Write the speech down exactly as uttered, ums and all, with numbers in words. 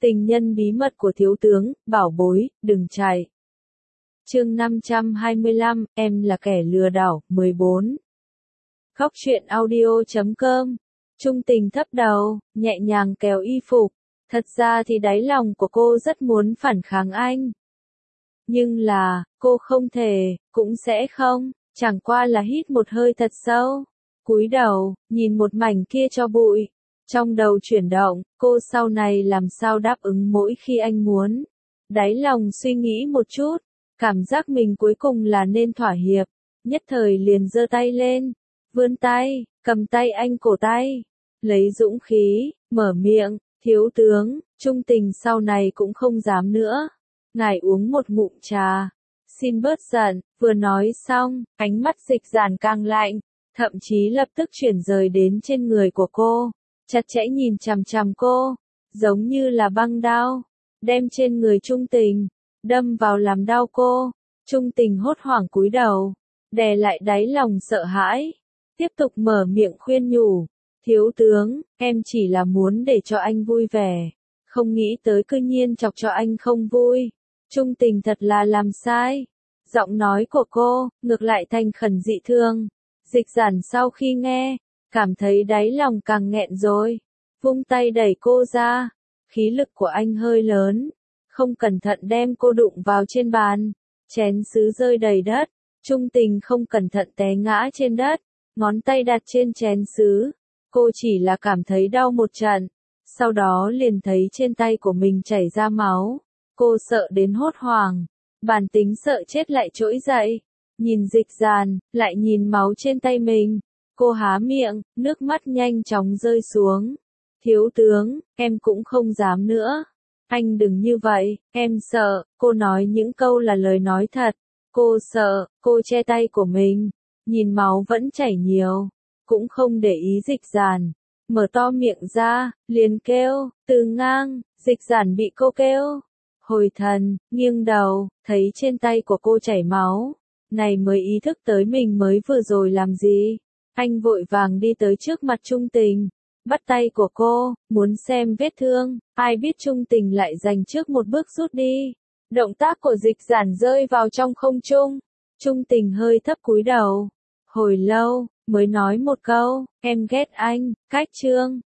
Tình nhân bí mật của thiếu tướng, bảo bối, đừng chạy. Chương năm trăm hai mươi lăm, em là kẻ lừa đảo, mười bốn. Khóc chuyện audio chấm com. Trung tình thấp đầu, nhẹ nhàng kéo y phục. Thật ra thì đáy lòng của cô rất muốn phản kháng anh. Nhưng là, cô không thể, cũng sẽ không, chẳng qua là hít một hơi thật sâu. Cúi đầu, nhìn một mảnh kia cho bụi. Trong đầu chuyển động, cô sau này làm sao đáp ứng mỗi khi anh muốn. Đáy lòng suy nghĩ một chút, cảm giác mình cuối cùng là nên thỏa hiệp. Nhất thời liền giơ tay lên, vươn tay, cầm tay anh cổ tay. Lấy dũng khí, mở miệng, thiếu tướng, Trung tình sau này cũng không dám nữa. Ngài uống một ngụm trà. Xin bớt giận, vừa nói xong, ánh mắt Dịch Giản càng lạnh, thậm chí lập tức chuyển rời đến trên người của cô. Chặt chẽ nhìn chằm chằm cô, giống như là băng đao, đem trên người Trung tình, đâm vào làm đau cô. Trung tình hốt hoảng cúi đầu, đè lại đáy lòng sợ hãi, tiếp tục mở miệng khuyên nhủ, thiếu tướng, em chỉ là muốn để cho anh vui vẻ, không nghĩ tới cư nhiên chọc cho anh không vui. Trung tình thật là làm sai. Giọng nói của cô, ngược lại thành khẩn dị thương. Dịch Giản sau khi nghe, cảm thấy đáy lòng càng nghẹn rồi, vung tay đẩy cô ra, khí lực của anh hơi lớn, không cẩn thận đem cô đụng vào trên bàn, chén sứ rơi đầy đất, Trung tình không cẩn thận té ngã trên đất, ngón tay đặt trên chén sứ, cô chỉ là cảm thấy đau một trận, sau đó liền thấy trên tay của mình chảy ra máu, cô sợ đến hốt hoảng, bản tính sợ chết lại trỗi dậy, nhìn Dịch Giản, lại nhìn máu trên tay mình. Cô há miệng, nước mắt nhanh chóng rơi xuống. Thiếu tướng, em cũng không dám nữa. Anh đừng như vậy, em sợ. Cô nói những câu là lời nói thật. Cô sợ, cô che tay của mình. Nhìn máu vẫn chảy nhiều. Cũng không để ý Dịch Giản. Mở to miệng ra, liền kêu, từ ngang. Dịch Giản bị cô kêu. Hồi thần, nghiêng đầu, thấy trên tay của cô chảy máu. Này mới ý thức tới mình mới vừa rồi làm gì. Anh vội vàng đi tới trước mặt Trung tình, bắt tay của cô, muốn xem vết thương, ai biết Trung tình lại giành trước một bước rút đi. Động tác của Dịch Giản rơi vào trong không trung, Trung tình hơi thấp cúi đầu, hồi lâu, mới nói một câu, em ghét anh, cách trương.